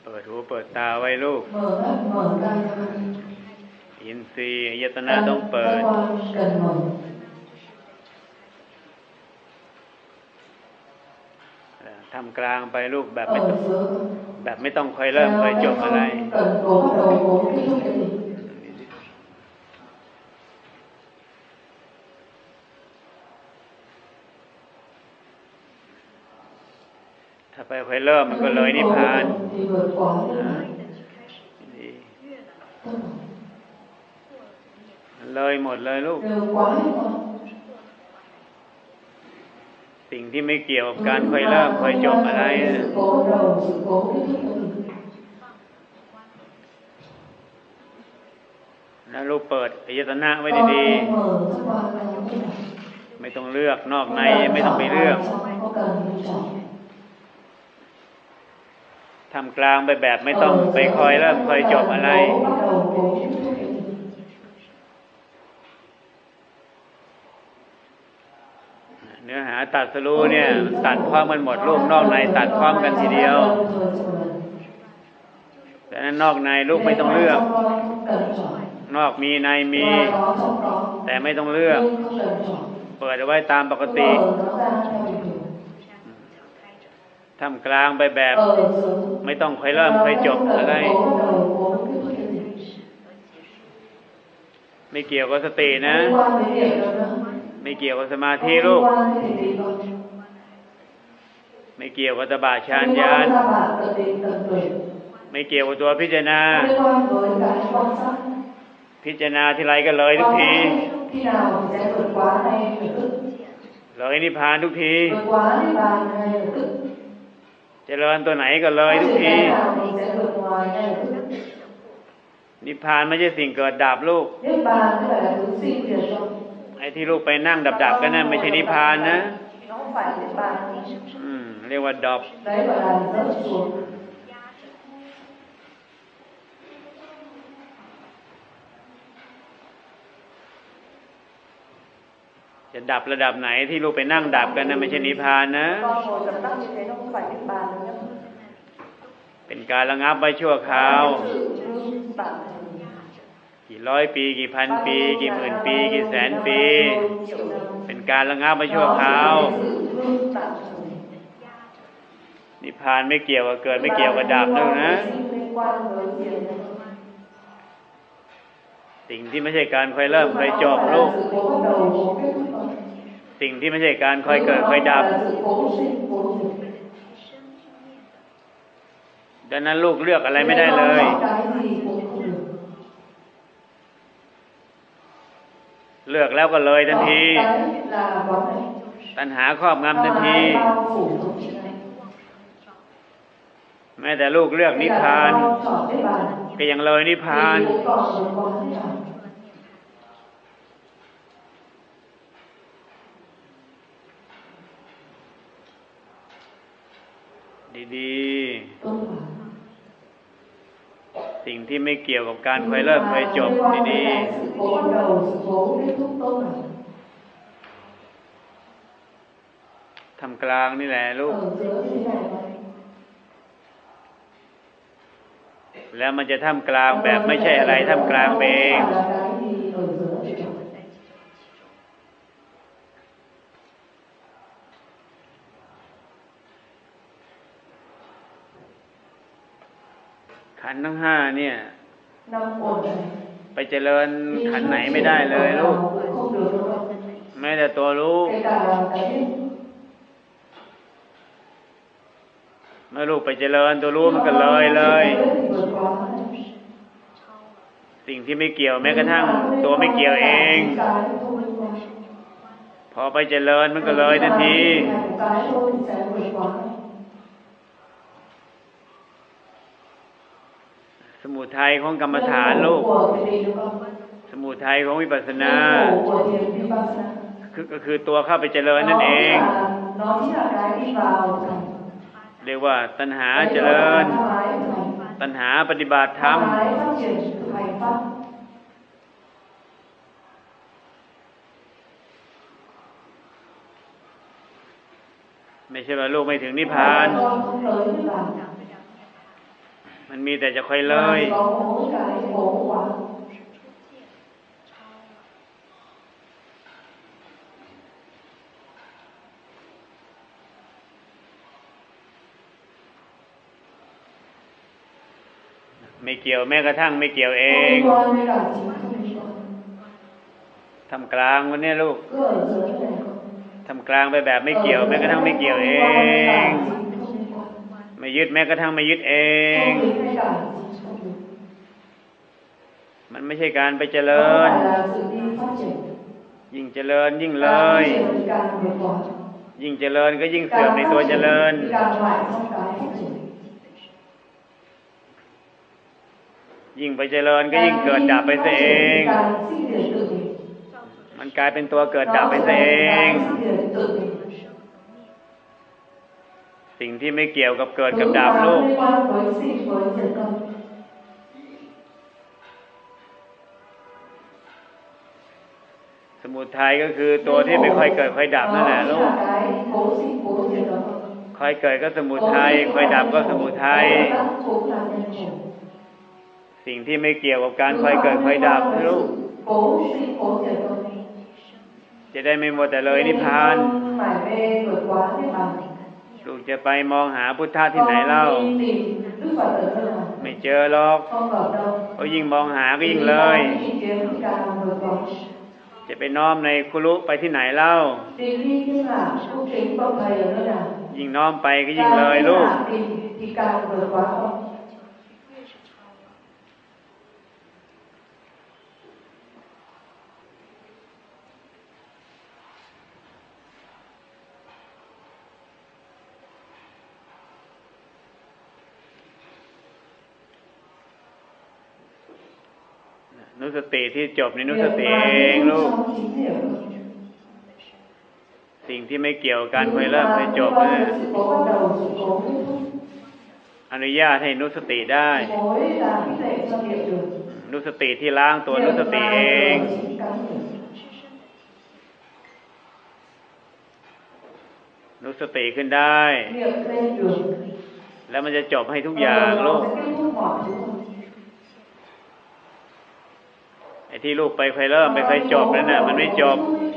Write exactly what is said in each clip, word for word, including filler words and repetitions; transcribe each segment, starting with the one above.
เปิดหูเปิดตาไว้ลูกอินทรีย์อายตนะต้องเปิดทำกลางไปลูกแบบไม่ต้องแบบไม่ต้องคอยเริ่มคอยจบอะไรถ้าไปคอยเริ่มมันก็เลยนิพพานเลยหมดเลยลูกสิ่งที่ไม่เกี่ยวกับการคอยเริ่มคอยจบอะไรนะลูกเปิดอายตนะไว้ดีๆไม่ต้องเลือกนอกในไม่ต้องไปเลือกทำกลางไปแบบไม่ต้องไปคอยเริ่มคอยจบอะไรเนื้อหาตัดสรู้เนี่ยตัดพร้อมกันหมดลูกนอกในตัดพร้อมกันทีเดียวแต่นั้นนอกในลูกไม่ต้องเลือกนอกมีในมีแต่ไม่ต้องเลือกเปิดเอาไว้ตามปกติทำกลางไปแบบไม่ต้องค่อยเริ่มค่อยจบอะไรไม่เกี่ยวกับสตินะไม่เกี่ยวกับสมาธิลูกไม่เกี่ยวกับตบะฌานญาณไม่เกี่ยวกับตัวพิจารณาพิจารณาทีไรก็เลยทุกทีเลยนิพพานทุกทีเจริญตัวไหนก็เลยทุกทีนิพพานไม่ใช่สิ่งเกิดดับลูกไอ้ที่ลูกไปนั่งดับๆก็นั่นไม่ใช่นิพพานนะอืมเรียกว่าดับจะดับระดับไหนที่ลูกไปนั่งดับกันนั่นไม่ใช่นิพพานนะเป็นการระงับไว้ชั่วคราวกี่ร้อยปีกี่พันปีกี่หมื่นปีกี่แสนปีเป็นการระงับไว้ชั่วคราวนิพพานไม่เกี่ยวกับเกิดไม่เกี่ยวกับดับด้วยนะสิ่งที่ไม่ใช่การค่อยเริ่มค่อยจบลูกสิ่งที่ไม่ใช่การค่อยเกิดค่อยดับดังนั้นลูกเลือกอะไรไม่ได้เลยเลือกแล้วก็เลยทันทีตัณหาครอบงำทันทีแม้แต่ลูกเลือกนิพพานก็ยังเลยนิพพานดีๆสิ่งที่ไม่เกี่ยวกับการค่อยเริ่มค่อยจบดีๆทำกลางนี่แหละลูกแล้วมันจะทำกลางแบบไม่ใช่อะไรทำกลางเองขันธ์ทั้งห้าเนี่ยไปเจริญขันธ์ไหนไม่ได้เลยลูกแม้แต่ตัวรู้เมื่อลูกไปเจริญตัวรู้มันก็เลยเลยสิ่งที่ไม่เกี่ยวแม้กระทั่งตัวไม่เกี่ยวเองพอไปเจริญมันก็เลยทันทีสมุทัยของกรรมฐานลูกสมุทัยของวิปัสสนาคือก็คือตัวเข้าไปเจริญนั่นเองเรียกว่าตัณหาเจริญตัณหาปฏิบัติธรรมไม่ใช่ว่าลูกไม่ถึงนิพพานมันมีแต่จะคอยเลยไม่เกี่ยวแม้กระทั่งไม่เกี่ยวเองทำกลางวันนี้ลูกทำกลางไปแบบไม่เกี่ยวแม้กระทั่งไม่เกี่ยวเองไม่ยึดแม้กระทั่งไม่ยึดเองมันไม่ใช่การไปเจริญยิ่งเจริญยิ่งเลยยิ่งเจริญก็ยิ่งเสื่อมในตัวเจริญยิ่งไปเจริญก็ยิ่งเกิดดับไปซะเองมันกลายเป็นตัวเกิดดับไปซะเองสิ่งที่ไม่เกี่ยวกับเกิดกับดับลูกสมุทัยก็คือตัวที่ไม่ค่อยเกิดค่อยดับนั่นแหละลูกค่อยเกิดก็สมุทัยค่อยดับก็สมุทัยสิ่งที่ไม่เกี่ยวกับการค่อยเกิดค่อยดับลูกจะได้ไม่หมดแต่เลยนิพพานลูกจะไปมองหาพุทธะที่ไหนเล่าไม่เจอหรอกเพราะยิ่งมองหาก็ยิ่งเลยจะไปน้อมในคุรุไปที่ไหนเล่ายิ่งน้อมไปก็ยิ่งเลยลูกนุสติที่จบในนุสติเองลูกสิ่งที่ไม่เกี่ยวกันไปเริ่มไปจบเลยอนุญาตให้นุสติได้นุสติที่ล้างตัวนุสติเองนุสติขึ้นได้แล้วมันจะจบให้ทุกอย่างลูกไอ้ที่ลูกไปเคยเริ่มไปเคยจบนั่นน่ะมันไม่จบ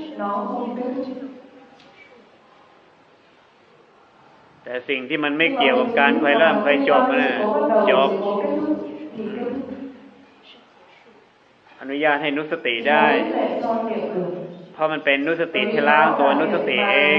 แต่สิ่งที่มันไม่เกี่ยวกับการเคยเริ่มเคยจบนั่นน่ะจบอนุญาตให้นุสติได้เพราะมันเป็นนุสติที่ล้างตัวนุสติเอง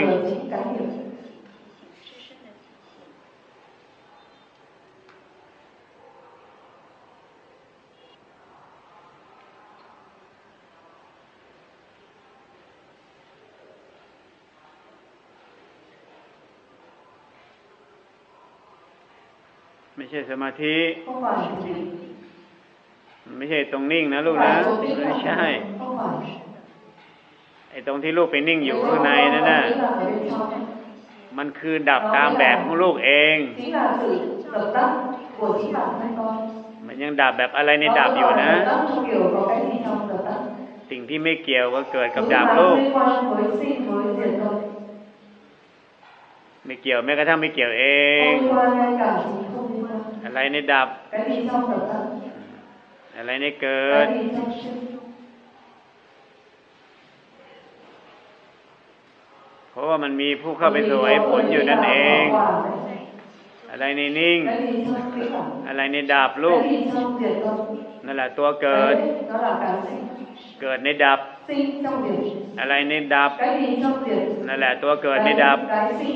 ไม่ใช่สมาธิไม่ใช่ตรงนิ่งนะลูกนะไม่ใช่ไอ้ตรงที่ลูกไปนิ่งอยู่ข้างในนั่นน่ะมันคือดับตามแบบของลูกเองมันยังดับแบบอะไรในดับอยู่นะสิ่งที่ไม่เกี่ยวก็เกิดกับดับลูกไม่เกี่ยวแม้กระทั่งไม่เกี่ยวเองอะไรในดับอะไรในเกิดเพราะว่ามันมีผู้เข้าไปสู่ไอ้ผลอยู่นั่นเองอะไรในนิ่งอะไรในดับลูกนั่นแหละตัวเกิดเกิดในดับอะไรในดับนั่นแหละตัวเกิดในดับ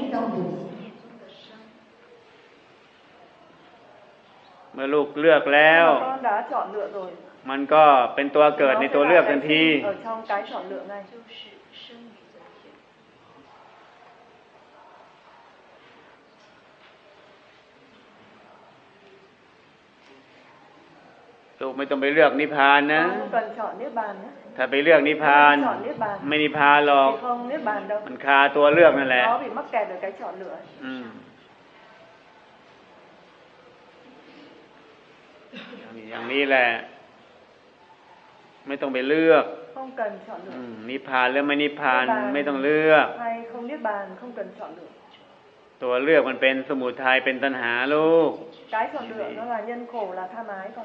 เมื่อลูกเลือกแล้วมันก็เป็นตัวเกิดในตัวเลือกทันทีลูกไม่ต้องไปเลือกนิพพานนะถ้าไปเลือกนิพพานไม่นิพพานหรอกมันคาตัวเลือกนั่นแหละอืมอย่างนี้แหละไม่ต้องไปเลือกนิพพานหรือไม่นิพพานไม่ต้องเลือกตัวเลือกมันเป็นสมุทัยเป็นตัณหาลูก cái chọn lựa nó là nhân khổ là tham ái còn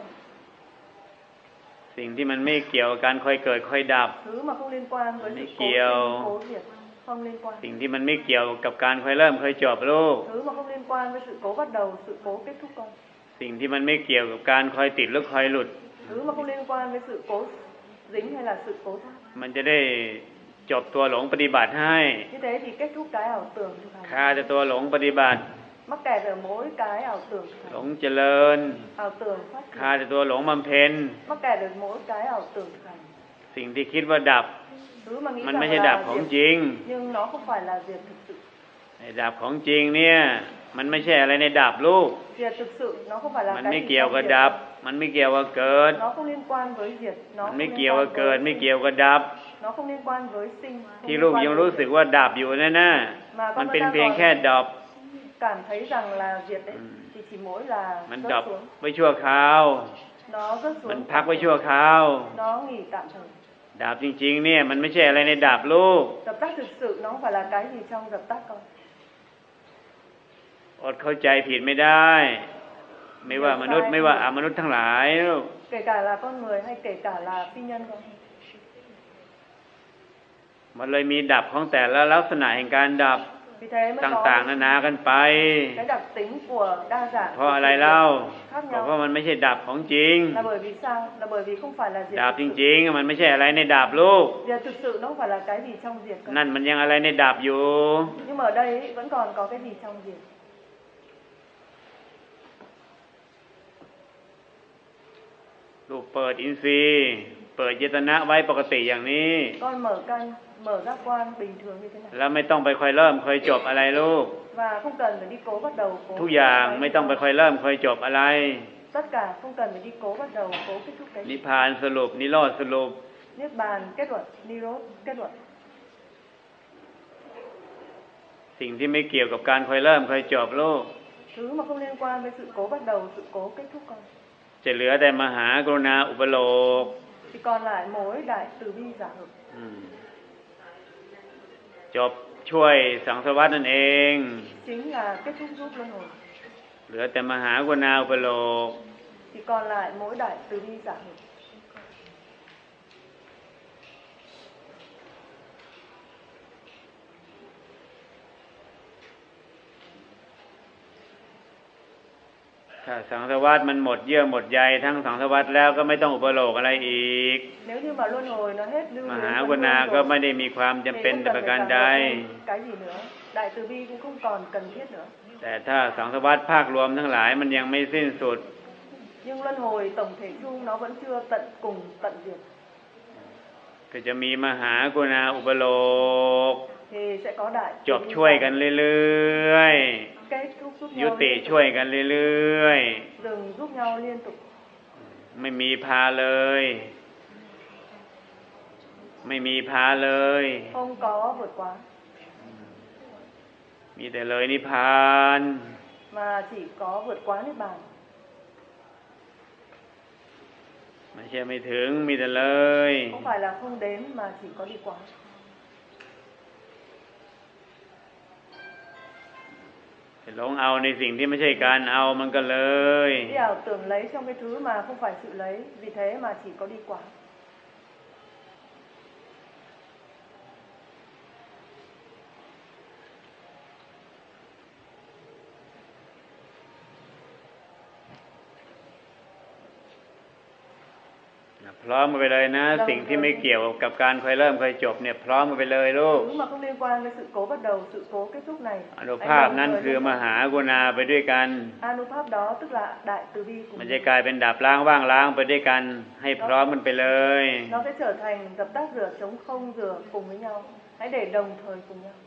สิ่งที่มันไม่เกี่ยวกับการค่อยเกิดค่อยดับ thứ mà không liên quan với sự cố sinh cố diệt không liên quan สิ่งที่มันไม่เกี่ยวกับการค่อยเริ่มค่อยจบลูก thứ mà không liên quan với sự cố bắt đầu sự cố kết thúc con สิ่งที่มันไม่เกี่ยวกับการค่อยติดหรือค่อยหลุด thứ mà không liên quan với sự cố dính hay là sự cố thoát มันจะได้จบตัวหลงปฏิบัติให้ như thế thì kết thúc cái ảo tưởng thực hành ฆ่าแต่ตัวหลงปฏิบัติ mắc kẹt ở mỗi cái ảo tưởng thực หล hành งเจริญ ảo tưởng phát ฆ่า triển แต่ตัวหลงบำเพ็ญ mắc kẹt ở mỗi cái ảo tưởng thực hành สิ่งที่คิดว่าดับ thứ mà nghĩ มัน rằng ไม่ใช่ดับ là ของ diệt จริง nhưng nó không phải là diệt thực sự ไอ้ดับของจริงเนี่ยมันไม่ใช่อะไรในดับลูก diệt thực sự nó không phải là มัน cái ไม่ gì เกี่ยว trong กับ diệt. ดับ มันไม่เกี่ยวกับเกิด nó không liên quan với diệt มั nó น không ไม่ liên เกี่ยวกับ quan เกิด với ไม่ sinh. เกี่ยวกับดับ nó không liên quan với sinh ที่ không ลูก liên ยัง quan รู้ với สึก diệt. ว่าดับอยู่นั่นน่ะ mà มัน con เป็น vẫn เพียง đang แค่ còn ดับ cảm thấy rằng là diệt đấy Ừ. thì chỉ mỗi là มัน rớt ดับ xuống ไว้ชั่วคราว nó rớt มัน xuống พัก tạm ไว้ thời. ชั่วคราว nó nghỉ tạm thời ดับจริงๆเนี่ยมันไม่ใช่อะไรในดับลูก dập tắt thực sự nó không phải là cái gì trong dập tắt con อดเข้าใจผิดไม่ได้ ไม่ว่ามนุษย์ไม่ว่าอมนุษย์ทั้งหลายลูก kể cả là con người hay kể cả là phi nhân con มันเลยมีดับของแต่ละลักษณะแห่งการดับ vì thế mới ต่าง có ๆนานากันไป cái đặc tính của đa dạng เพราะอะไรเล่า khác ก็เพราะ nhau มันไม่ใช่ดับของจริง là bởi vì sao là bởi vì không phải là diệt ดับ thực จ sự ริงๆมันไม่ใช่อะไรในดับลูก diệt thực sự nó không phải là cái gì trong diệt con นั่นมันยังอะไรในดับอยู่ nhưng mà ở đây vẫn còn có cái gì trong diệt ลูกเปิดอินทรีย์เปิดเจตนะไว้ปกติอย่างนี้ con mở căn mở giác quan bình thường như thế này แล้วไม่ต้องไปค่อยเริ่มค่อยจบอะไรลูก và không cần phải đi cố bắt đầu cố ทุกอย่าง cái ไม่ต้องไปค่อยเริ่มค่อยจบอะไร tất cả không cần phải đi cố bắt đầu cố kết thúc cái นิ gì พพานสรุปนิโรธสรุป niết bàn kết luận nirod kết luận สิ่งที่ไม่เกี่ยวกับการค่อยเริ่มค่อยจบลูก thứ mà không liên quan với sự cố bắt đầu sự cố kết thúc con จะเหลือแต่มหากรุณาอุปโลก thì còn lại mỗi đại từ bi giả hợp อืมจบช่วยสังสารวัฏนั่นเอง chính là kết thúc giúp luân hồi เหลือแต่มหากรุณาอุปโลก thì còn lại mỗi đại từ bi giả hợp ถ้าสังสารวัฏมันหมดเยื่อหมดใยทั้งสังสารวัฏแล้วก็ไม่ต้องอุปโลกอะไรอีก nếu như mà luân hồi nó hết lưu ม luyến หาก phân รุณา luân ก็ rồi ไม่ได้มีความจำ thì เป็น không แต่ cần ประ phải การ càng ใด thêm cái gì nữa đại từ bi cũng không còn cần thiết nữa แต่ถ้าสังสารวัฏภาครวมทั้งหลายมันยังไม่สิ้นสุด nhưng luân hồi tổng thể chung nó vẫn chưa tận cùng tận diệt ก็จะมีมหากรุณาอุปโลก thì sẽ có đại จบช่วยกันเรื่อย kết thúc giúp ๆ ยุ nhau ติ liên ช่วย tục กันเรื่อย dừng giúp nhau liên tục ๆ ไม่มีพาเลย ไม่มีพาเลย không có vượt quá มีแต่เลยนิพพาน mà chỉ có vượt quá niết bàn ไม่ใช่ไม่ถึงมีแต่เลย không phải là không đến mà chỉ có đi quá หลงเอาในสิ่งที่ไม่ใช่การเอามันก็เลย đi ảo tưởng lấy trong cái thứ mà không phải sự lấy vì thế mà chỉ có đi quá พร้อมกันไปเลยนะ สิ่งที่ไม่เกี่ยวกับการค่อยเริ่มค่อยจบเนี่ยพร้อมกันไปเลยลูก thứ mà không liên quan với sự cố bắt đầu sự cố kết thúc này อนุภาพนั้นคือมหากรุณาไปด้วยกัน anupap đó tức là đại từ bi มัน cùng จะกลายเป็นดับล้างว่างล้างไปด้วยกันให้พร้อมกันไปเลย nó sẽ trở thành dập tắt rửa chống không rửa cùng với nhau hãy để đồng thời cùng nhau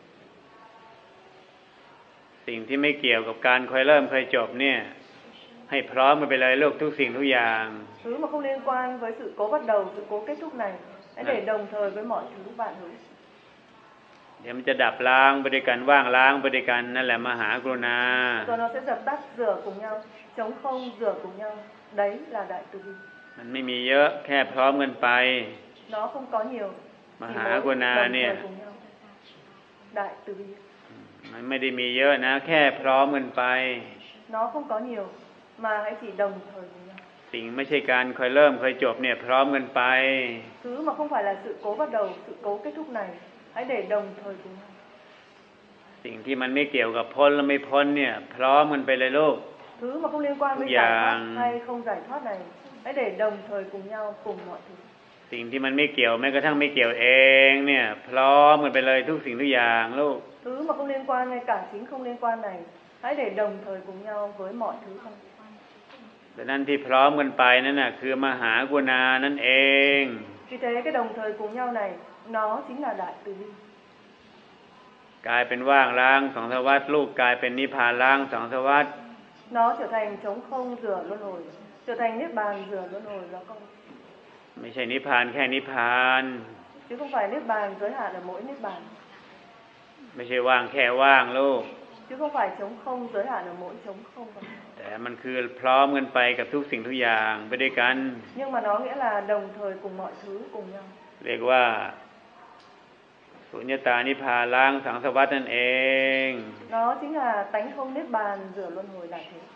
สิ่งที่ไม่เกี่ยวกับการค่อยเริ่มค่อยจบเนี่ยให้พร้อมกันไปเลยลูกทุกสิ่งทุกอย่าง thứ mà không liên quan với sự cố bắt đầu sự cố kết thúc này hãy để đồng thời với mọi thứ bạn hữu เดี๋ยวมันจะดับล้างไปด้วยกันว่างล้างไปด้วยกันนั่นแหละมหากรุณา rồi nó sẽ dập tắt rửa cùng nhau chống không rửa cùng nhau đấy là đại từ bi มันไม่มีเยอะแค่พร้อมกันไป nó không có nhiều มหากรุณาเนี่ย cùng nhau đại từ bi มันไม่ได้มีเยอะนะแค่พร้อมกันไป Nó không có nhiều mà hãy chỉ đồng thời với nhau. สิ่งไม่ใช่การค่อยเริ่มค่อยจบเนี่ยพร้อมกันไป Thứ mà không phải là sự cố bắt đầu, sự cố kết thúc này, hãy để đồng thời cùng nhau. สิ่งที่มันไม่เกี่ยวกับพ้นและไม่พ้นเนี่ยพร้อมกันไปเลยลูก Thứ mà không liên quan với giải thoát hay không giải thoát này, hãy để đồng thời cùng nhau cùng mọi thứ. สิ่งที่มันไม่เกี่ยวแม้กระทั่งไม่เกี่ยวเองเนี่ยพร้อมกันไปเลยทุกสิ่งทุกอย่างลูก Thứ mà không liên quan hay cả chính không liên quan này, hãy để đồng thời cùng nhau với mọi thứ không. แต่นั่นที่พร้อมกันไปนั่นน่ะคือมหากรุณานั่นเอง Vì thế cái đồng thời cùng nhau này, nó chính là đại từ bi. กลายเป็นว่างล้างสองสวัสดิ์ลูกกลายเป็นนิพพานล้างสองสวัสดิ์ Nó trở thành trống không rửa luân hồi, trở thành niết bàn rửa luân hồi nó không. ไม่ใช่นิพพานแค่นิพพาน Chứ không phải niết bàn giới hạn ở mỗi niết bàn. ไม่ใช่ว่างแค่ว่างลูก Chứ không phải trống không giới hạn ở mỗi trống không. แต่มันคือพร้อมกันไปกับทุกสิ่งทุกอย่างไปด้วยกัน Nhưng mà nó nghĩa là đồng thời cùng mọi thứ cùng nhau. เรียกว่าสุญญตานิพพานล้างสังสารวัฏนั่นเอง Nó chính là tánh không niết bàn rửa luân hồi là thế.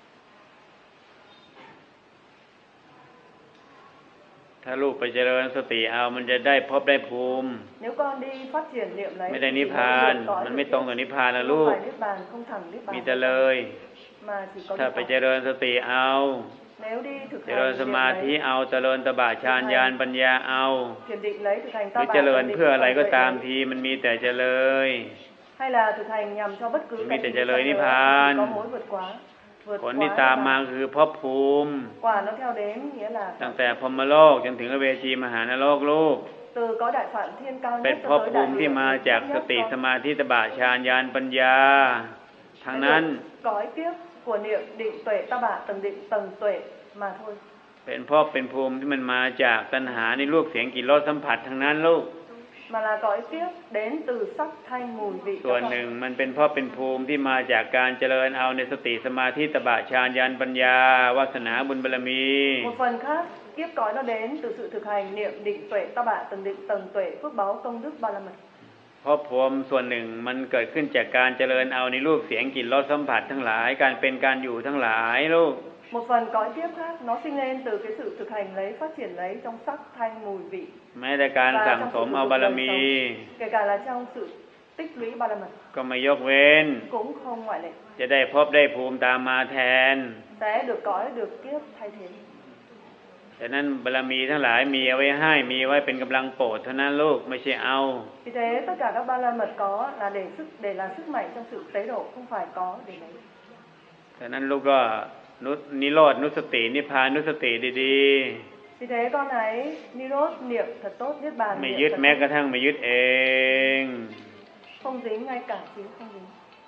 ถ้าลูกไปเจริญสติเอามันจะได้พบได้ภูมิ Nếu con đi phát triển niệm lấy ไม่ได้นิพพานมันไม่ตรงกับนิพพานนะลูก Không phải niết bàn, không thẳng niết bàn. มีแต่เลย Mà chỉ có ถ้าไปเจริญสติเอา Nếu đi thực เจริญสมาธิเอาเจริญตบะฌานญาณปัญญาเอา thiền định lấy thực hành หรือเจริญเพื่ออะไรก็ตามทีมันมีแต่เจริญ hay là thực hành nhằm cho bất cứ มีแต่เจริญนิพพาน có mối vượt quá vượt ผลที่ตามมาคือภพภูมิ quả nó theo đến nghĩa là ตั้งแต่พรหมโลกจนถึงอเวจีมหานรกลูก từ có đại phạn thiên cao เป็น nhất ภพ cho ภู tới มิ đại ที่มาจากสติสมาธิตบะฌานญาณปัญญาทางนั้น cõi kiếp của niệm định tuệ ta bạ tầng định tầng tuệ mà thôi เป็นภพเป็นภูมิที่มันมาจากตัณหาในรูปเสียงกลิ่นรสสัมผัสทางนั้นลูก mà là cõi kiếp đến từ sắc thanh mùi vị ส่วนหนึ่งมันเป็นภพเป็นภูมิที่มาจากการเจริญเอาในสติสมาธิตบะฌานญาณปัญญาวาสนาบุญบารมี một phần khác kiếp cõi nó đến từ sự thực hành niệm định tuệ ta bạ tầng định tầng tuệ phước báu công đức ba la mật ภพภูมิส่วนหนึ่งมันเกิดขึ้นจากการเจริญเอาในรูปเสียงกลิ่นรสสัมผัสทั้งหลายการเป็นการอยู่ทั้งหลายลูก một phần cõi tiếp khác nó sinh lên từ cái sự thực hành lấy phát triển lấy trong sắc thanh mùi vị แม้แต่การสั่งสมเอาบารมี kể cả là trong sự tích lũy ba la mật ก็ไม่ยกเว้น cũng không ngoại lệ จะได้พบได้ภูมิตามมาแทน sẽ được cõi được kiếp thay thế แต่นั้นบารมีทั้งหลายมีเอาไว้ให้มีไว้เป็นกำลังโปรดเท่านั้นลูกไม่ใช่เอา vì thế tất cả các ba la mật có là để sức để là sức mạnh trong sự tế độ không phải có để lấy แต่นั้นลูกก็นุนิโรธนุสตินิพพานนุสติดี vì thế con ấy nirod niệm thật tốt niết bàn ๆไม่ niệm ยึด thật แม้ tốt. กระทั่งไม่ยึดเอง không dính ngay cả chính không dính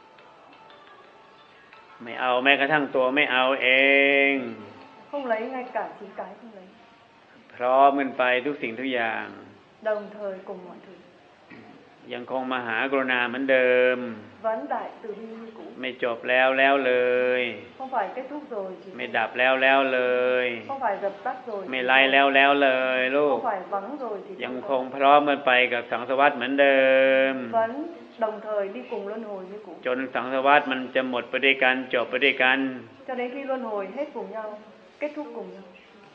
ไม่เอาแม้กระทั่งตัวไม่เอาเอง không lấy ngay cả chính cái không lấy พร้อมกันไปทุกสิ่งทุกอย่าง đồng thời cùng mọi thứ ยังคงมหากรุณาเหมือนเดิม vẫn đại từ bi như cũ ไม่จบแล้วแล้วเลย không phải kết thúc rồi chỉ ไม่ดับแล้วแล้วเลย không phải dập tắt rồi ไม่ไล่แล้วแล้วเลยลูก không phải vắng rồi thì ยัง không คงพร้อมกันไปกับสังสารวัฏเหมือนเดิม vẫn đồng thời đi cùng luân hồi như cũ จนสังสารวัฏมันจะหมดไปด้วยกันจบไปด้วยกัน cho đến khi luân hồi hết cùng nhau kết thúc cùng nhau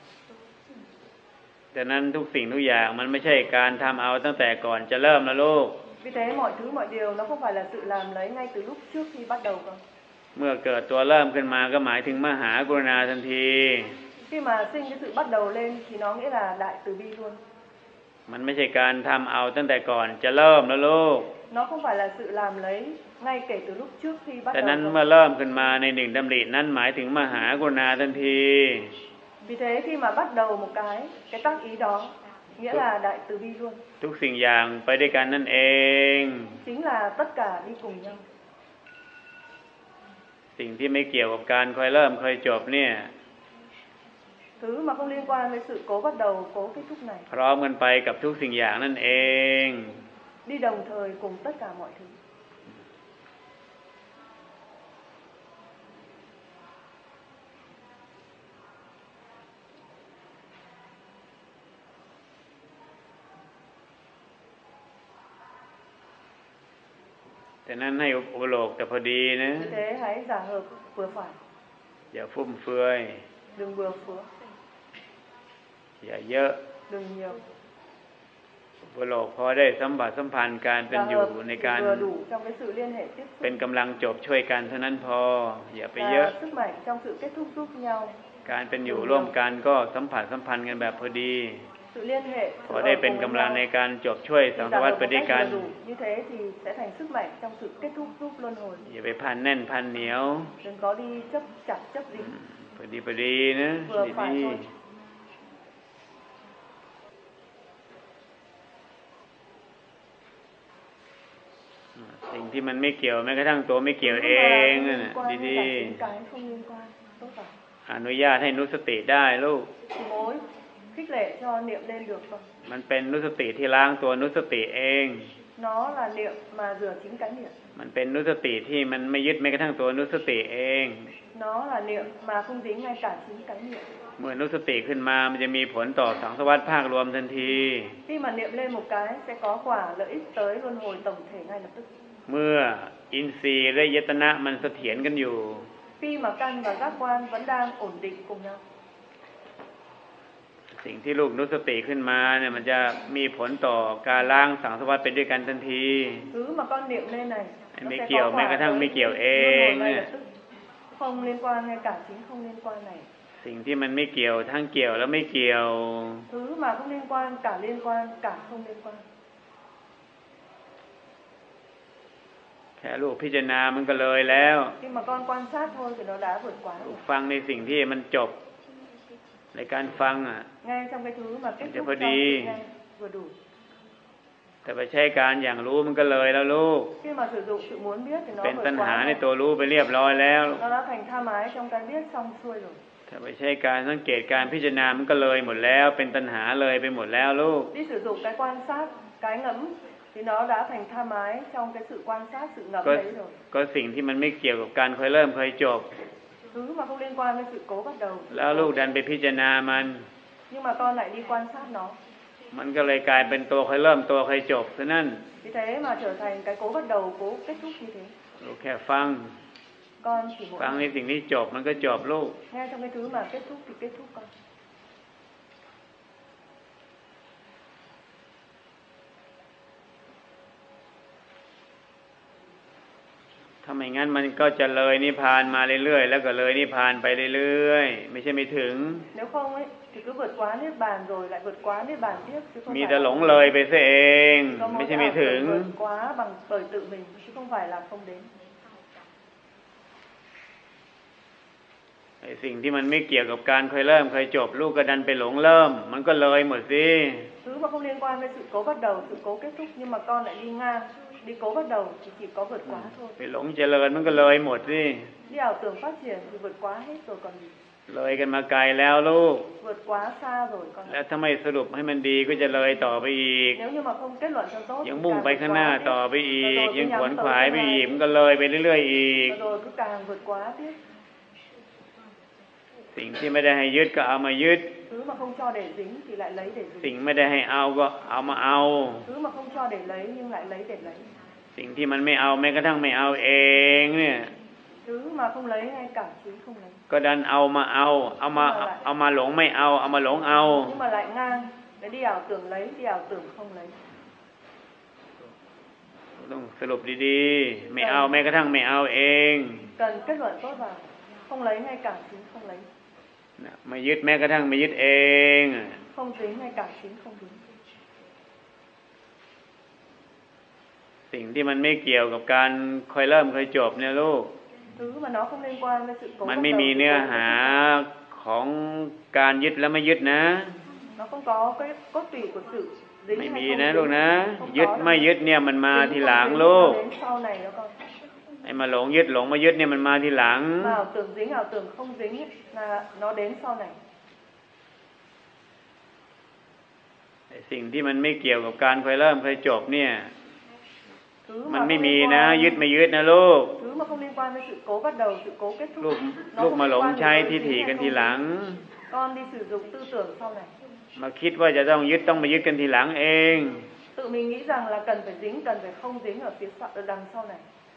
แต่นั้นทุกสิ่งทุกอย่างมันไม่ใช่การทำเอาตั้งแต่ก่อนจะเริ่มแล้วลูก vì thế mọi thứ mọi điều nó không phải là tự làm lấy ngay từ lúc trước khi bắt đầu cơ เมื่อเกิดตัวเริ่มขึ้นมาก็หมายถึงมหากรุณาทันที khi mà sinh cái sự bắt đầu lên thì nó nghĩa là đại từ bi luôn มันไม่ใช่การทำเอาตั้งแต่ก่อนจะเริ่มแล้วลูก nó không phải là sự làm lấy ngay kể từ lúc trước khi bắt แต่ đầu นั้น cơ. เมื่อเริ่มขึ้นมาในหนึ่งดำรินั้นหมายถึงมหากรุณาทันที vì thế khi mà bắt đầu một cái cái tác ý đó nghĩa là đại từ bi luôn ทุกสิ่งอย่างไปด้วยกันนั่นเอง chính là tất cả đi cùng nhau สิ่งที่ไม่เกี่ยวกับการค่อยเริ่มค่อยจบเนี่ย thứ mà không liên quan với sự cố bắt đầu cố kết thúc này พร้อมกันไปกับทุกสิ่งอย่างนั่นเอง đi đồng thời cùng tất cả mọi thứ แต่นั้นให้อุปโลกแต่พอดีนะ Như thế hãy giả hợp vừa phải, อย่าฟุ่มเฟือย đừng vừa phứa, อย่าเยอะ đừng nhiều. อุปโลกพอได้สัมผัสสัมพันธ์การเป็น Giả อยู่ hợp ใน thì การ vừa đủ trong cái sự liên hệ tiếp เป็น xúc กำลังจบช่วยกันเท่านั้นพอ อย่าไปเยอะ và sức mạnh trong sự kết thúc giúp nhau. การเป็นอยู่ร่วมกันก็สัมผัสสัมพันธ์กันแบบพอดี Sự liên hệ, พ sự อ ở ได้เป็น cùng กำ với ลัง nhau. ในการจบช่วยสังส Giả ารวัฏ hợp ไป một ด้วย cách กัน vừa đủ. Như thế thì sẽ thành sức mạnh trong sự kết thúc giúp luân hồi. อย่าไปพันแน่นพันเหนียว Đừng có đi chấp chặt chấp dính. พอดีพอดีนะ Vừa phải ดี thôi. ๆสิ่งที่มันไม่เกี่ยวแม้กระทั่งตัวไม่เกี่ยว Những เอ mà ง không นั่น liên น่ะ quan với ดี cả chính cái không liên quan. Tốt phải. ๆอนุญาตให้นุสติได้ลูก Thì mối khích lệ cho niệm lên được không? มันเป็นนุสติที่ล้างตัวนุสติเอง Nó là niệm mà rửa chính cái niệm. มันเป็นนุสติที่มันไม่ยึดแม้กระทั่งตัวนุสติเอง Nó là niệm mà không dính ngay cả chính cái niệm. เมื่อนุสติขึ้นมามันจะมีผลต่อสังสารวัฏภาครวมทันที Khi mà niệm lên một cái sẽ có quả lợi ích tới luân hồi tổng thể ngay lập tức. เมื่ออินทรีย์และยตนะมันเสถียรกันอยู่ Khi mà căn và giác quan vẫn đang ổn định cùng nhau. สิ่งที่ลูกนุสติขึ้นมาเนี่ยมันจะมีผลต่อการล้างสังสารวัฏไปด้วยกันทันที Thứ mà con niệm lên này nó Mấy sẽ kiểu, có mấy quả cái thằng tới mấy kiểu luân hồi ê ngay nè. lập tức. Không liên quan ngay cả chính không liên quan này. สิ่งที่มันไม่เกี่ยวทั้งเกี่ยวและไม่เกี่ยว Thứ mà không liên quan cả liên quan cả không liên quan. แค่ลูกพิจารณามันก็เลยแล้ว Khi mà con quan sát thôi thì nó đã vượt quá ลู rồi. กฟังในสิ่งที่มันจบ ในการฟังอ่ะ Ngay trong cái thứ mà kết Để thúc vừa trong đi. sự nghe vừa đủ. แต่ไปใช้การอย่างรู้มันก็เลยแล้วลูก Khi mà sử dụng sự muốn biết thì nó เป็น vượt ตัณหา quá ใน rồi. ตัวรู้ไปเรียบร้อยแล้ว Nó đã thành tham ái trong cái biết xong xuôi rồi. ถ้าไปใช้การสังเกตการพิจารณามันก็เลยหมดแล้ว เป็นตัณหาเลยไปหมดแล้วลูก Đi sử dụng cái quan sát, cái ngẫm thì nó đã thành tham ái trong cái sự quan sát, sự ngẫm ก็ đấy rồi. ก็สิ่งที่มันไม่เกี่ยวกับการเคยเริ่มเคยจบ Thứ mà không liên quan với sự cố bắt đầu. แล้วลูกดันไปพิจารณามัน Nhưng mà con lại đi quan sát nó. มันก็เลยกลายเป็นตัวเคยเริ่มตัวเคยจบซะนั่น Vì thế mà trở thành cái cố bắt đầu, cố kết thúc như thế. ลูกแค่ฟัง Con chỉ ฟัง mỗi ในสิ่งที่จบมันก็จบลูก nghe trong cái thứ mà kết thúc thì kết thúc con. ถ้าไม่งั้นมันก็จะเลยนิพพานมาเรื่อยๆแล้วก็เลยนิพพานไปเรื่อยๆไม่ใช่ไม่ถึง Nếu không ấy thì cứ vượt quá niết bàn rồi lại vượt quá niết bàn tiếp chứ không มี phải แต่ là หลงเลยไปซะเอง có ไม่ mỗi ใช่ cái ไม่ ảo ถึง tưởng vượt quá bằng bởi tự mình chứ không phải là không đến. ไอ้สิ่งที่มันไม่เกี่ยวกับการเคยเริ่มเคยจบลูกก็ดันไปหลงเริ่ม มันก็เลยหมดสิ Thứ mà không liên quan với sự cố bắt đầu, sự cố kết thúc nhưng mà con lại đi ngang, đi cố bắt đầu thì chỉ có vượt quá thôi. ไปหลงเจริญมันก็เลยหมดสิ Đi ảo tưởng phát triển thì vượt quá hết rồi còn gì. เลยกันมาไกลแล้วลูก Vượt quá xa rồi con. แล้วถ้าไม่สรุปให้มันดีก็จะเลยต่อไปอีก Nếu như mà không kết luận cho tốt ยัง thì มุ่ง càng ไป vượt ข้างหน้า quá ต่อ tiếp. ไปอีก Rồi ยัง cứ ขวน nhắm ขวาย tới ไป cái อีก này. มันก็เลยไปเรื่อยๆอีก Rồi cứ càng vượt quá tiếp. สิ่งที่ไม่ได้ให้ยึดก็เอามายึด Thứ mà không cho để dính thì lại lấy để สิ่ง dính. ไม่ได้ให้เอาก็เอามาเอา Thứ mà không cho để lấy nhưng lại lấy để lấy. สิ่งที่มันไม่เอาแม้กระทั่งไม่เอาเองเนี่ย Thứ mà không lấy ngay cả chính không lấy. ก็ดันเอามาเอา เอามาเอามาหลงไม่เอา เอามาหลงเอา Nhưng mà lại ngang, cái đi ảo tưởng lấy, đi ảo tưởng không lấy. ต้องสรุปดีๆ ไม่เอาแม้กระทั่งไม่เอาเอง Cần kết luận tốt vào, không lấy ngay cả chính không lấy. นะไม่ยึดแม้กระทั่งไม่ยึดเอง Không dính ngay cả chính không dính. สิ่งที่มันไม่เกี่ยวกับการเคยเริ่มเคยจบเนี่ยลูก Thứ mà nó không liên quan với sự cố มัน bắt ไม่ đầu มี thì เนื้อ cố kết หา thúc. ของการยึดและไม่ยึดนะ Nó không có cái cốt tủy của sự dính ไม่ hay มี không นะ dính. ลูกนะ Không ยึด có đâu. ไม่ยึดเนี่ยมันมา Dính ที không หลัง dính ลูก nó đến sau này đó con. ไอ้มาหลงยึดหลงมายึดเนี่ยมันมาทีหลัง Mà ảo tưởng dính, ảo tưởng không dính ấy, là nó đến sau này. ไอ้สิ่งที่มันไม่เกี่ยวกับการเคยเริ่มเคยจบเนี่ย Thứ มัน mà ไม่ không มี liên นะ quan, ยึดไม่ยึดนะลูก thứ mà không liên quan với sự cố bắt đầu, sự cố kết thúc. ลูก Nó ลูก không มา liên หลง quan ใช้ đến ทิฏ dính ฐิ hay กัน không ทีหลัง dính. Con đi sử dụng tư tưởng sau này. มาคิดว่าจะต้องยึดต้องมายึดกันทีหลังเอง Tự mình nghĩ rằng là cần phải dính, cần phải không dính ở phía sau, ở đằng sau này.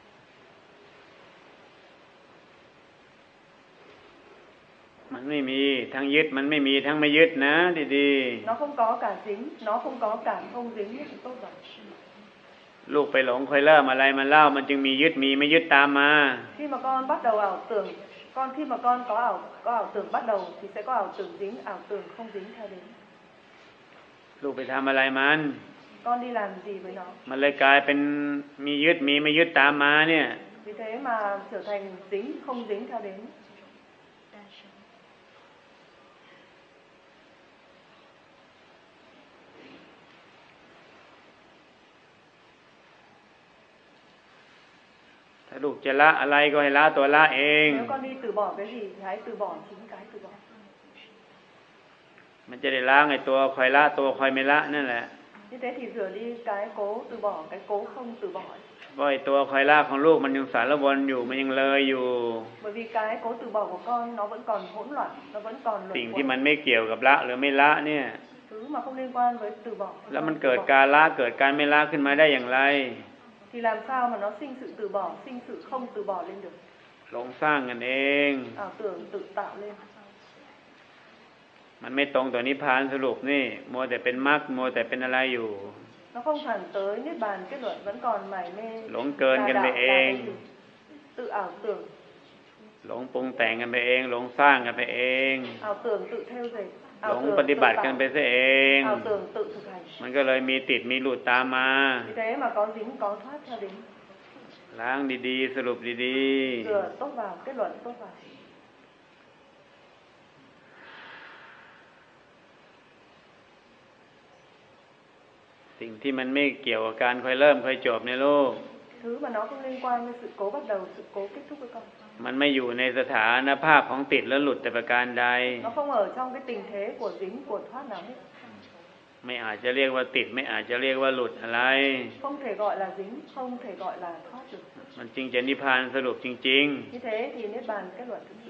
มันไม่มีทั้งยึดมันไม่มีทั้งไม่ยึดนะดีๆ Nó không có cả dính, nó không có cả không dính cũng tốt rồi. ลูกไปหลงคอยเริ่มอะไรมันเล่ามันจึงมียึดมีไม่ยึดตามมา Khi mà con bắt đầu ảo tưởng, con khi mà con có ảo có ảo tưởng bắt đầu thì sẽ có ảo tưởng dính, ảo tưởng không dính theo đến. ลูกไปทำอะไรมัน Con đi làm gì với nó? มันเลยกลายเป็นมียึดมีไม่ยึดตามมาเนี่ย Vì thế mà trở thành dính không dính theo đến. ถ้าลูกจะละอะไรก็ให้ละตัวละเอง Nếu con đi từ bỏ cái gì thì hãy từ bỏ chính cái từ bỏ. มันจะได้ล้างไอ้ตัวคอยละตัวคอยไม่ละนั่นแหละ Như thế thì rửa đi cái cố từ bỏ, cái cố không từ bỏ. เพราะไอ้ตัวคอยละของลูกมันยังสารวนอยู่มันยังเลยอยู่ Bởi vì cái cố từ bỏ của con nó vẫn còn hỗn loạn, nó vẫn còn สิ่ง luẩn ที่มัน quẩn. ไม่เกี่ยวกับละหรือไม่ละเนี่ย Thứ mà không liên quan với từ bỏ. แล้วมันเกิดการละเกิดการไม่ละขึ้นมาได้อย่างไร Thì làm sao mà nó sinh sự từ bỏ, sinh sự không từ bỏ lên được? หลงสร้างกันเอง Ảo tưởng tự tạo lên. มันไม่ตรงต่อนิพพานสรุปนี่มัวแต่เป็นมรรคมัวแต่เป็นอะไรอยู่ Nó không thẳng tới niết bàn kết luận, vẫn còn mải mê. หลงเกินกันไปเอง Tự ảo tưởng. หลงปรุงแต่งกันไปเองหลงสร้างกันไปเอง Ảo tưởng tự theo dệt. หลงปฏิบัติกันไปซะเอง Ảo tưởng tự thực hành. มันก็เลยมีติดมีหลุดตามมา Vì thế mà có dính có thoát theo đến. ล้างดีๆสรุปดี Rửa tốt vào, kết luận tốt vào. ๆสิ่งที่มันไม่เกี่ยวกับการค่อยเริ่มค่อยจบในโลก Thứ mà nó không liên quan với sự cố bắt đầu, sự cố kết thúc với con. มันไม่อยู่ในสถานภาพของติดและหลุดแต่ประการใด Nó không ở trong cái tình thế của dính, của thoát nào hết. ไม่อาจจะเรียกว่าติดไม่อาจจะเรียกว่าหลุดอะไร Không thể gọi là dính, không thể gọi là thoát được. มันจึงจะนิพพานสรุปจริง Như thế thì niết bàn kết luận thực sự.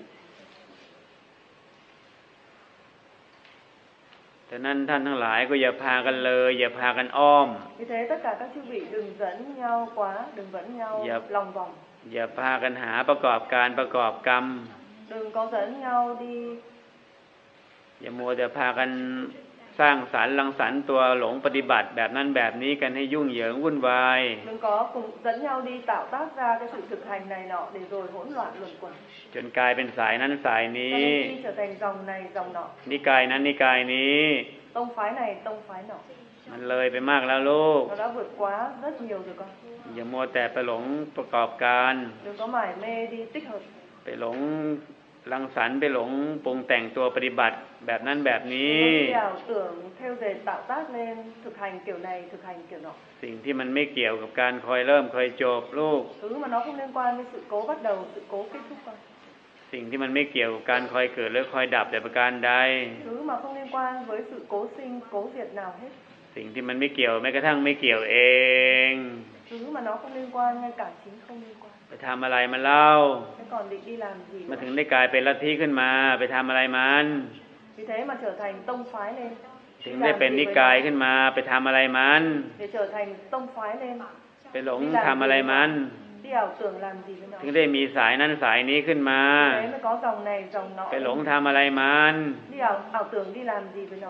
ๆแต่นั้นท่านทั้งหลายก็อย่าพากันเลยอย่าพากันอ้อม Như thế tất cả các chư vị đừng dẫn nhau quá, đừng dẫn nhau Dạ. lòng vòng. อย่าพากันหาประกอบการประกอบกรรม Đừng có dẫn nhau đi. อย่ามัวแต่พากันสร้างสรรค์รังสรรค์ตัวหลงปฏิบัติแบบนั้นแบบนี้กันให้ยุ่งเหยิงวุ่นวาย Đừng có cùng dẫn nhau đi tạo tác ra cái sự thực hành này nọ để rồi hỗn loạn luẩn quẩn. จนกลายเป็นสายนั้นสายนี้ Cho nên khi trở thành dòng này dòng nọ, นิกายนั้นนิกายนี้ tông phái này tông phái nọ. มันเลยไปมากแล้วลูก Nó đã vượt quá rất nhiều rồi con. อย่ามัวแต่ไปหลงประกอบการ Đừng có mải mê đi tích hợp. ไปหลงรังสรรค์ไปหลงปรุงแต่งตัวปฏิบัติแบบนั้นแบบนี้ Đừng có đi ảo tưởng theo dệt tạo tác lên thực hành kiểu này thực hành kiểu nọ. สิ่งที่มันไม่เกี่ยวกับการคอยเริ่มคอยจบลูก Thứ mà nó không liên quan với sự cố bắt đầu, sự cố kết thúc con. สิ่งที่มันไม่เกี่ยวกับการคอยเกิดหรือคอยดับแต่ประการใด Thứ mà không liên quan với sự cố sinh, cố diệt nào hết. สิ่งที่มันไม่เกี่ยวแม้กระทั่งไม่เกี่ยวเอง Thứ mà nó không liên quan, ngay cả chính không liên quan. ไปทำอะไรมันเล่า Thế còn định đi làm gì มา nữa? ถึงได้กลายเป็นลัทธิขึ้นมาไปทำอะไรมัน Vì thế mà trở thành tông phái lên. ถึ Đi งได้ làm เป็น gì นิ với กาย nó? ขึ้นมาไปทำอะไรมัน Để trở thành tông phái lên. ไปหลงทำอะไรมัน Đi ảo tưởng làm gì với nó? ถึงได้มีสายนั้นสายนี้ขึ้นมา Thế mới có dòng này, dòng nọ. ไปหลงทำอะไรมัน Đi ảo, ảo tưởng đi làm gì với nó?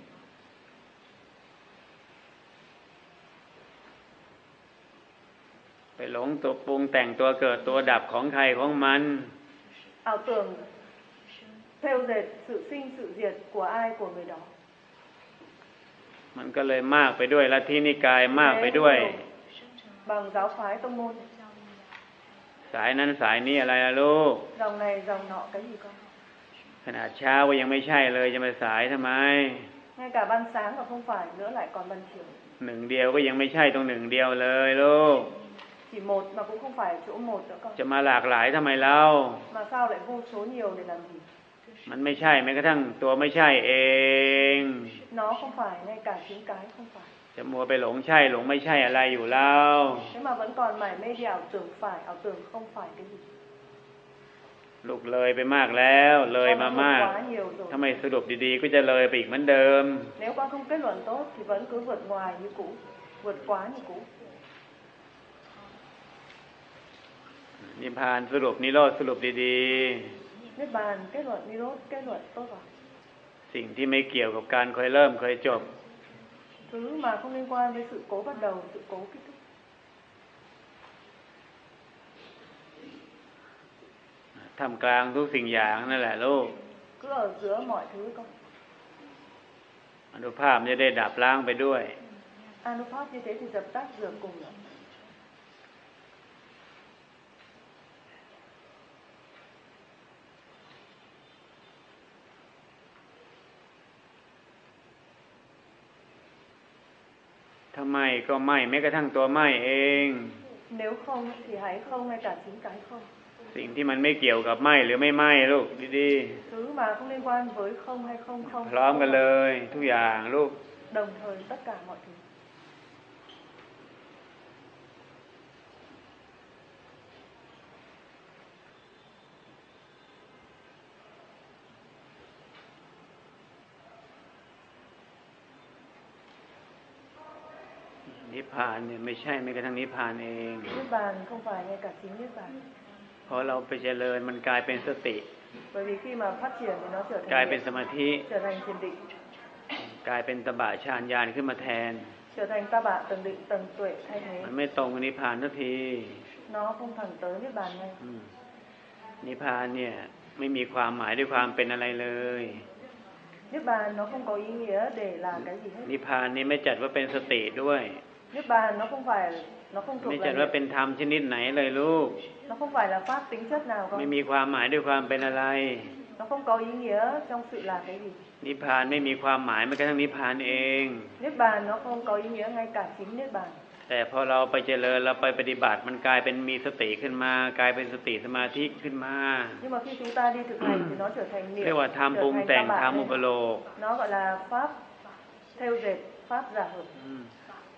ไปหลงตัวปรุงแต่งตัวเกิดตัวดับของใครของมัน Ảo tưởng theo dệt sự sinh sự diệt của ai của người đó. มันก็เลยมากไปด้วยลัทธินิกายมากไปด้วย Bằng giáo phái tông môn. สายนั้นสายนี้อะไรล่ะลูก Dòng này, dòng nọ cái gì con? ขนาดเช้าก็ยังไม่ใช่เลยจะมาสายทำไม Ngay cả ban sáng và không phải nữa lại còn ban chiều. หนึ่งเดียวก็ยังไม่ใช่ตรงหนึ่งเดียวเลยลูก Chỉ một mà cũng không phải chỗ một nữa con. จะมาหลากหลายทำไมเล่า Mà sao lại vô số nhiều để làm gì? มันไม่ใช่แม้กระทั่งตัวไม่ใช่เอง Nó không phải, ngay cả chính cái không phải. จะมัวไปหลงใช่หลงไม่ใช่อะไรอยู่เล่า Thế mà vẫn còn mải mê đi ảo tưởng phải, ảo tưởng không phải cái gì. ลูกเลยไปมากแล้วเลยมามาก Con đã vượt quá nhiều rồi. ถ้าไม่สรุปดีๆก็จะเลยไปอีกเหมือนเดิม Nếu con không kết luận tốt thì vẫn cứ vượt ngoài như cũ, vượt quá như cũ. นิพพานสรุปนิโรธสรุปดี Niết bàn kết luận Nirodha kết luận tốt rồi. สิ่งที่ไม่เกี่ยวกับการเคยเริ่มเคยจบ Thứ mà không liên quan với sự cố bắt đầu, sự cố kết thúc. ทำกลางทุกสิ่งอย่างนั่นแหละลูก Cứ ở giữa mọi thứ con. อนุภาพจะได้ดับล้างไปด้วย Anuphat như thế thì dập tắt rửa cùng nữa. ถ้าไม่ก็ไม่แม้กระทั่งตัวไม่เอง Nếu không thì hãy không ngay cả chính cái không. สิ่งที่มันไม่เกี่ยวกับไม่หรือไม่ไม่ลูกดี Thứ mà không liên quan với không hay không không. ๆพร้อมกันเลยทุกอย่างลูก Đồng thời tất cả mọi thứ. นิพพานเนี่ยไม่ใช่แม้กระทั่งนิพพานเอง Niết bàn không phải ngay cả chính niết bàn. พอเราไปเจริญมันกลายเป็นสติ Bởi vì khi mà phát triển thì nó trở กลาย thành เป็นส niệm, มาธิ trở thành thiền định, กลายเป็นตบะฌานญาณขึ้นมาแทน trở thành ta bạ tầng định tầng tuệ thay มัน thế. ไม่ตรงกับนิพพานสักที Nó không thẳng tới niết bàn ngay. อืมนิพพานเนี่ยไม่มีความหมายด้วยความเป็นอะไรเลย Niết bàn nó không có ý nghĩa để là cái gì hết. นิพพานนี่ไม่จัดว่าเป็นสติด้วย Niết bàn nó không phải nó không ไม่ thuộc จัด là ว่า niệm. เป็นธรรมชนิดไหนเลยลูก Nó không phải là pháp tính chất nào ไม่ con. มีความหมายด้วยความเป็นอะไร Nó không có ý nghĩa trong sự là cái gì. นิพพานไม่มีความหมายแม้กระทั่งนิพพานเอง Niết bàn nó không có ý nghĩa ngay cả chính niết bàn. แต่พอเราไปเจริญเราไปปฏิบัติมันกลายเป็นมีสติขึ้นมา กลายเป็นสติสมาธิขึ้นมา Nhưng mà khi chúng ta đi thực hành thì nó trở thành niệm, เรียกว่าธรรม trở ปรุง thành แต่ง ta ธรรม bạ อุป lên. โลก Nó gọi là pháp theo dệt, pháp giả hợp. อืม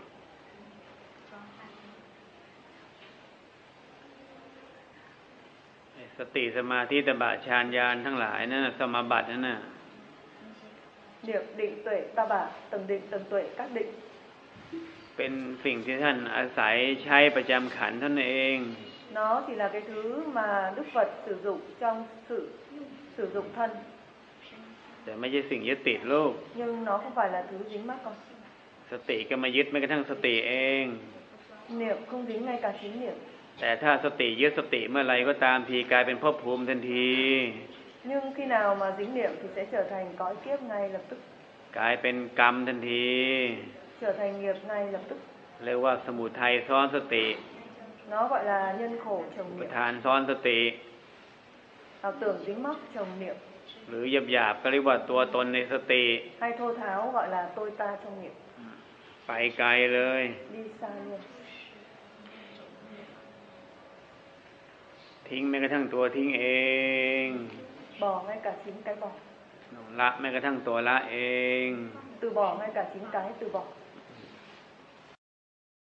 สติสมาธิตบะฌานญาณทั้งหลายนั่นน่ะสมาบัตินั่นน่ะ Niệm định tuệ ta bạ tầng định tầng tuệ các định. เป็นสิ่งที่ท่านอาศัยใช้ประจำขันธ์ท่านเอง Nó chỉ là cái thứ mà Đức Phật sử dụng trong sự sử dụng thân. แต่ไม่ใช่สิ่งยึดติดลูก Nhưng nó không phải là thứ dính mắc con. สติก็มายึดแม้กระทั่งสติเอง Niệm không dính ngay cả chính niệm. แต่ถ้าสติยึดสติเมื่อไรก็ตามทีกลายเป็นภพภูมิทันที Nhưng khi nào mà dính niệm thì sẽ trở thành cõi kiếp ngay lập tức. กลายเป็นกรรมทันที Trở thành nghiệp ngay lập tức. เรียกว่าสมุทัยซ้อนสติ Nó gọi là nhân khổ chồng ประ niệm. ธานซ้อนสติ Ảo tưởng dính mắc chồng niệm. หรือหยาบๆก็เรียกว่าตัวตนในสติ Hay thô tháo gọi là tôi ta trong niệm. ไปไกลเลย Đi xa luôn. ทิ้งแม้กระทั่งตัวทิ้งเอง Bỏ ngay cả chính cái bỏ. ละแม้กระทั่งตัวละเอง Từ bỏ ngay cả chính cái từ bỏ.